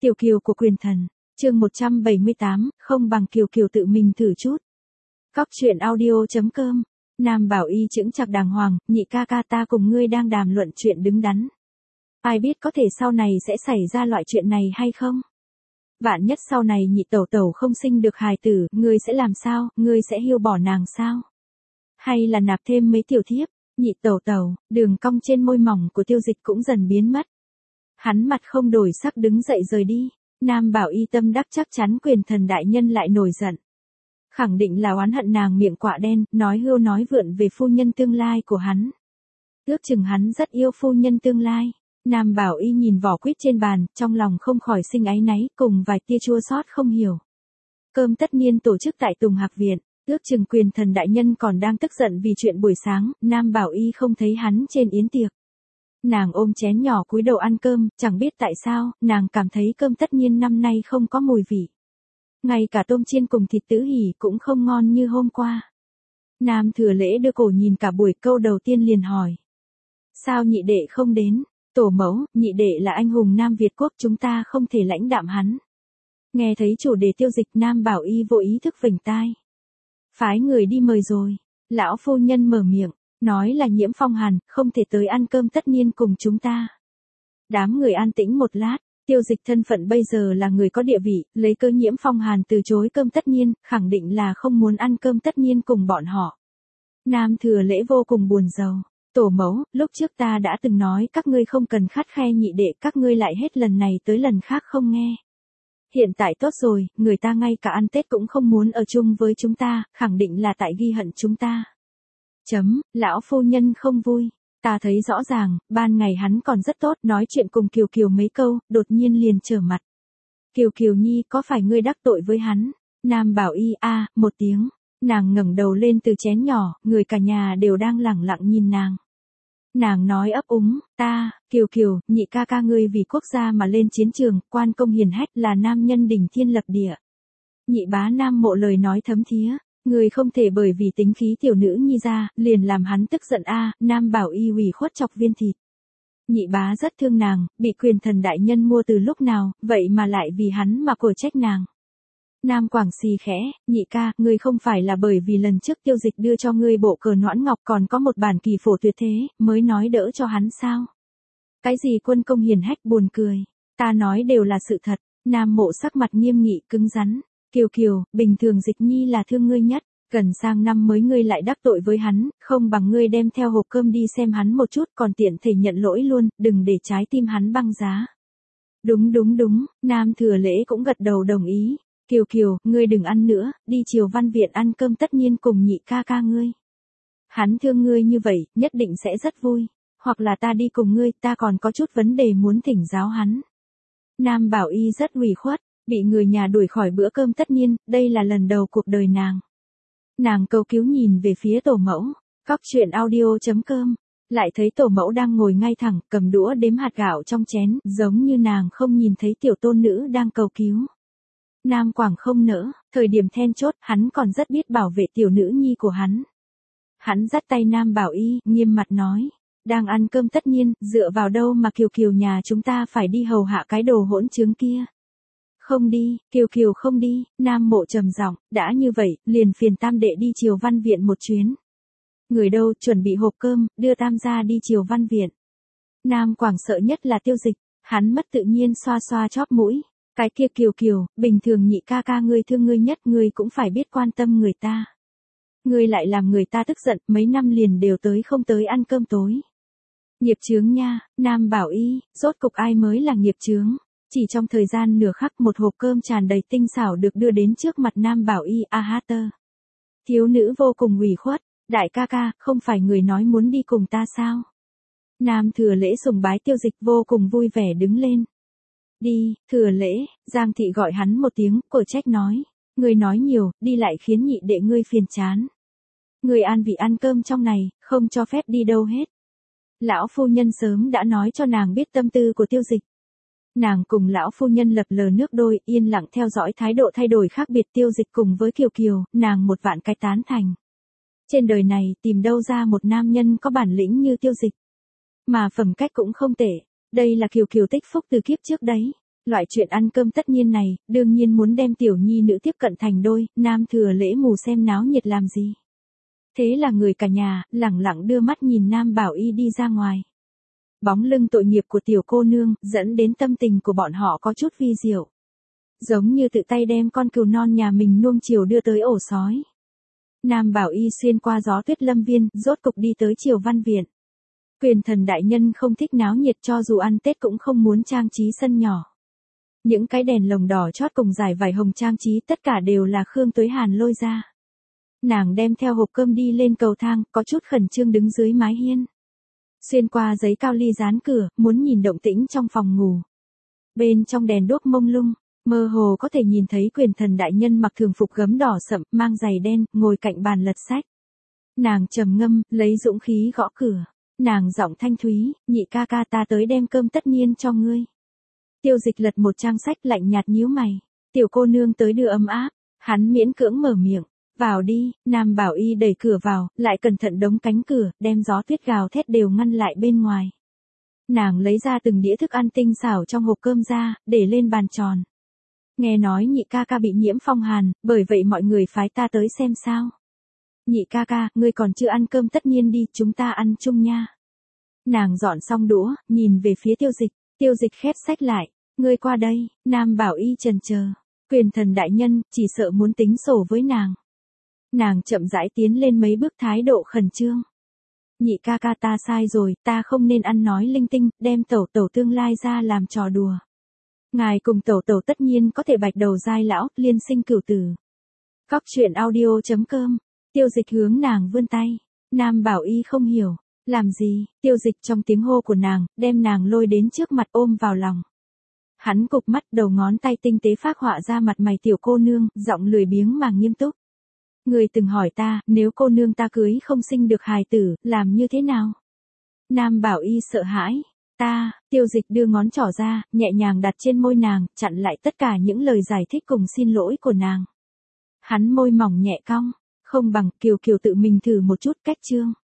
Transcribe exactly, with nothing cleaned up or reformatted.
Tiểu Kiều của quyền thần, chương một trăm bảy mươi tám, không bằng Kiều Kiều tự mình thử chút. Cóc truyện audio.com, Nam Bảo Y chững chạc đàng hoàng, nhị ca ca ta cùng ngươi đang đàm luận chuyện đứng đắn. Ai biết có thể sau này sẽ xảy ra loại chuyện này hay không? Vạn nhất sau này nhị tẩu tẩu không sinh được hài tử, ngươi sẽ làm sao, ngươi sẽ hiêu bỏ nàng sao? Hay là nạp thêm mấy tiểu thiếp? Nhị tẩu tẩu, đường cong trên môi mỏng của Tiêu Dịch cũng dần biến mất. Hắn mặt không đổi sắc đứng dậy rời đi. Nam Bảo Y tâm đắc chắc chắn quyền thần đại nhân lại nổi giận. Khẳng định là oán hận nàng miệng quạ đen, nói hưu nói vượn về phu nhân tương lai của hắn. Ước chừng hắn rất yêu phu nhân tương lai. Nam Bảo Y nhìn vỏ quýt trên bàn, trong lòng không khỏi sinh áy náy, cùng vài tia chua xót không hiểu. Cơm tất niên tổ chức tại Tùng Hạc Viện, ước chừng quyền thần đại nhân còn đang tức giận vì chuyện buổi sáng, Nam Bảo Y không thấy hắn trên yến tiệc. Nàng ôm chén nhỏ cúi đầu ăn cơm, chẳng biết tại sao, nàng cảm thấy cơm tất niên năm nay không có mùi vị. Ngay cả tôm chiên cùng thịt tứ hỉ cũng không ngon như hôm qua. Nam Thừa Lễ đưa cổ nhìn cả buổi, câu đầu tiên liền hỏi. Sao nhị đệ không đến? Tổ mẫu, nhị đệ là anh hùng Nam Việt Quốc, chúng ta không thể lãnh đạm hắn. Nghe thấy chủ đề Tiêu Dịch, Nam Bảo Y vô ý thức vểnh tai. Phái người đi mời rồi. Lão phu nhân mở miệng, nói là Nhiễm Phong Hàn, không thể tới ăn cơm tất niên cùng chúng ta. Đám người an tĩnh một lát, Tiêu Dịch thân phận bây giờ là người có địa vị, lấy cớ Nhiễm Phong Hàn từ chối cơm tất niên, khẳng định là không muốn ăn cơm tất niên cùng bọn họ. Nam Thừa Lễ vô cùng buồn rầu. Tổ mẫu, lúc trước ta đã từng nói các ngươi không cần khắt khe nhị đệ, các ngươi lại hết lần này tới lần khác không nghe. Hiện tại tốt rồi, người ta ngay cả ăn Tết cũng không muốn ở chung với chúng ta, khẳng định là tại ghi hận chúng ta. Chấm, lão phu nhân không vui. Ta thấy rõ ràng, ban ngày hắn còn rất tốt, nói chuyện cùng Kiều Kiều mấy câu, đột nhiên liền trở mặt. Kiều Kiều nhi, có phải ngươi đắc tội với hắn? Nam Bảo Y a à, một tiếng. Nàng ngẩng đầu lên từ chén nhỏ, người cả nhà đều đang lẳng lặng nhìn nàng. Nàng nói ấp úng, ta, Kiều Kiều, nhị ca ca ngươi vì quốc gia mà lên chiến trường, quan công hiển hách, là nam nhân đỉnh thiên lập địa. Nhị bá Nam Mộ lời nói thấm thía, ngươi không thể bởi vì tính khí tiểu nữ nhi ra, liền làm hắn tức giận a. Nam Bảo Y ủy khuất chọc viên thịt. Nhị bá rất thương nàng, bị quyền thần đại nhân mua từ lúc nào, vậy mà lại vì hắn mà cổ trách nàng. Nam Quảng xì khẽ, nhị ca, ngươi không phải là bởi vì lần trước Tiêu Dịch đưa cho ngươi bộ cờ noãn ngọc còn có một bản kỳ phổ tuyệt thế, mới nói đỡ cho hắn sao? Cái gì quân công hiền hách, buồn cười. Ta nói đều là sự thật. Nam Mộ sắc mặt nghiêm nghị cứng rắn. Kiều Kiều, bình thường Dịch nhi là thương ngươi nhất, gần sang năm mới ngươi lại đắc tội với hắn, không bằng ngươi đem theo hộp cơm đi xem hắn một chút, còn tiện thể nhận lỗi luôn, đừng để trái tim hắn băng giá. Đúng đúng đúng, Nam Thừa Lễ cũng gật đầu đồng ý. Kiều Kiều, ngươi đừng ăn nữa, đi Triều Văn Viện ăn cơm tất niên cùng nhị ca ca ngươi. Hắn thương ngươi như vậy, nhất định sẽ rất vui. Hoặc là ta đi cùng ngươi, ta còn có chút vấn đề muốn thỉnh giáo hắn. Nam Bảo Y rất ủy khuất, bị người nhà đuổi khỏi bữa cơm tất niên, đây là lần đầu cuộc đời nàng. Nàng cầu cứu nhìn về phía tổ mẫu, cóc truyện audio.com, lại thấy tổ mẫu đang ngồi ngay thẳng, cầm đũa đếm hạt gạo trong chén, giống như nàng không nhìn thấy tiểu tôn nữ đang cầu cứu. Nam Quảng không nỡ, thời điểm then chốt, hắn còn rất biết bảo vệ tiểu nữ nhi của hắn. Hắn dắt tay Nam Bảo Y, nghiêm mặt nói, đang ăn cơm tất niên, dựa vào đâu mà Kiều Kiều nhà chúng ta phải đi hầu hạ cái đồ hỗn trướng kia. Không đi, Kiều Kiều không đi. Nam Mộ trầm giọng, đã như vậy, liền phiền tam đệ đi Triều Văn Viện một chuyến. Người đâu, chuẩn bị hộp cơm, đưa tam gia đi Triều Văn Viện. Nam Quảng sợ nhất là Tiêu Dịch, hắn mất tự nhiên xoa xoa chóp mũi. Cái kia Kiều Kiều, bình thường nhị ca ca ngươi thương ngươi nhất, ngươi cũng phải biết quan tâm người ta. Ngươi lại làm người ta tức giận, mấy năm liền đều tới không tới ăn cơm tối. Nghiệp chướng nha. Nam Bảo Y, rốt cục ai mới là nghiệp chướng. Chỉ trong thời gian nửa khắc, một hộp cơm tràn đầy tinh xảo được đưa đến trước mặt Nam Bảo Y. A hát tơ. Thiếu nữ vô cùng ủy khuất, đại ca ca, không phải người nói muốn đi cùng ta sao? Nam Thừa Lễ sùng bái Tiêu Dịch, vô cùng vui vẻ đứng lên. Đi, Thừa Lễ. Giang thị gọi hắn một tiếng, cổ trách nói. Ngươi nói nhiều, đi lại khiến nhị đệ ngươi phiền chán. Ngươi an vị ăn cơm trong này, không cho phép đi đâu hết. Lão phu nhân sớm đã nói cho nàng biết tâm tư của Tiêu Dịch. Nàng cùng lão phu nhân lập lờ nước đôi, yên lặng theo dõi thái độ thay đổi khác biệt Tiêu Dịch cùng với Kiều Kiều, nàng một vạn cái tán thành. Trên đời này, tìm đâu ra một nam nhân có bản lĩnh như Tiêu Dịch. Mà phẩm cách cũng không tệ. Đây là Kiều Kiều tích phúc từ kiếp trước đấy. Loại chuyện ăn cơm tất nhiên này, đương nhiên muốn đem tiểu nhi nữ tiếp cận thành đôi, nam thừa lễ mù xem náo nhiệt làm gì. Thế là người cả nhà, lẳng lặng đưa mắt nhìn Nam Bảo Y đi ra ngoài. Bóng lưng tội nghiệp của tiểu cô nương, dẫn đến tâm tình của bọn họ có chút vi diệu. Giống như tự tay đem con cừu non nhà mình nuông chiều đưa tới ổ sói. Nam Bảo Y xuyên qua gió tuyết lâm viên, rốt cục đi tới Triều Văn Viện. Quyền thần đại nhân không thích náo nhiệt, cho dù ăn Tết cũng không muốn trang trí sân nhỏ. Những cái đèn lồng đỏ chót cùng dải vải hồng trang trí tất cả đều là Khương Tuế Hàn lôi ra. Nàng đem theo hộp cơm đi lên cầu thang, có chút khẩn trương đứng dưới mái hiên. Xuyên qua giấy cao ly dán cửa, muốn nhìn động tĩnh trong phòng ngủ. Bên trong đèn đuốc mông lung, mơ hồ có thể nhìn thấy quyền thần đại nhân mặc thường phục gấm đỏ sậm, mang giày đen, ngồi cạnh bàn lật sách. Nàng trầm ngâm, lấy dũng khí gõ cửa. Nàng giọng thanh thúy, nhị ca ca ta tới đem cơm tất niên cho ngươi. Tiêu Dịch lật một trang sách lạnh nhạt nhíu mày. Tiểu cô nương tới đưa ấm áp, hắn miễn cưỡng mở miệng. Vào đi, Nam Bảo Y đẩy cửa vào, lại cẩn thận đóng cánh cửa, đem gió tuyết gào thét đều ngăn lại bên ngoài. Nàng lấy ra từng đĩa thức ăn tinh xảo trong hộp cơm ra, để lên bàn tròn. Nghe nói nhị ca ca bị nhiễm phong hàn, bởi vậy mọi người phái ta tới xem sao. Nhị ca ca, ngươi còn chưa ăn cơm tất nhiên đi, chúng ta ăn chung nha. Nàng dọn xong đũa, nhìn về phía Tiêu Dịch, Tiêu Dịch khép sách lại, ngươi qua đây. Nam Bảo Y chần chờ, quyền thần đại nhân, chỉ sợ muốn tính sổ với nàng. Nàng chậm rãi tiến lên mấy bước, thái độ khẩn trương. Nhị ca ca ta sai rồi, ta không nên ăn nói linh tinh, đem tẩu tẩu tương lai ra làm trò đùa. Ngài cùng tẩu tẩu tất nhiên có thể bạch đầu giai lão, liên sinh cửu tử. Cóc truyện audio chấm com. Tiêu Dịch hướng nàng vươn tay. Nam Bảo Y không hiểu. Làm gì? Tiêu Dịch trong tiếng hô của nàng, đem nàng lôi đến trước mặt ôm vào lòng. Hắn cụp mắt, đầu ngón tay tinh tế phác họa ra mặt mày tiểu cô nương, giọng lười biếng mà nghiêm túc. Người từng hỏi ta, nếu cô nương ta cưới không sinh được hài tử, làm như thế nào? Nam Bảo Y sợ hãi. Ta, Tiêu Dịch đưa ngón trỏ ra, nhẹ nhàng đặt trên môi nàng, chặn lại tất cả những lời giải thích cùng xin lỗi của nàng. Hắn môi mỏng nhẹ cong, không bằng Kiều Kiều tự mình thử một chút cách chương.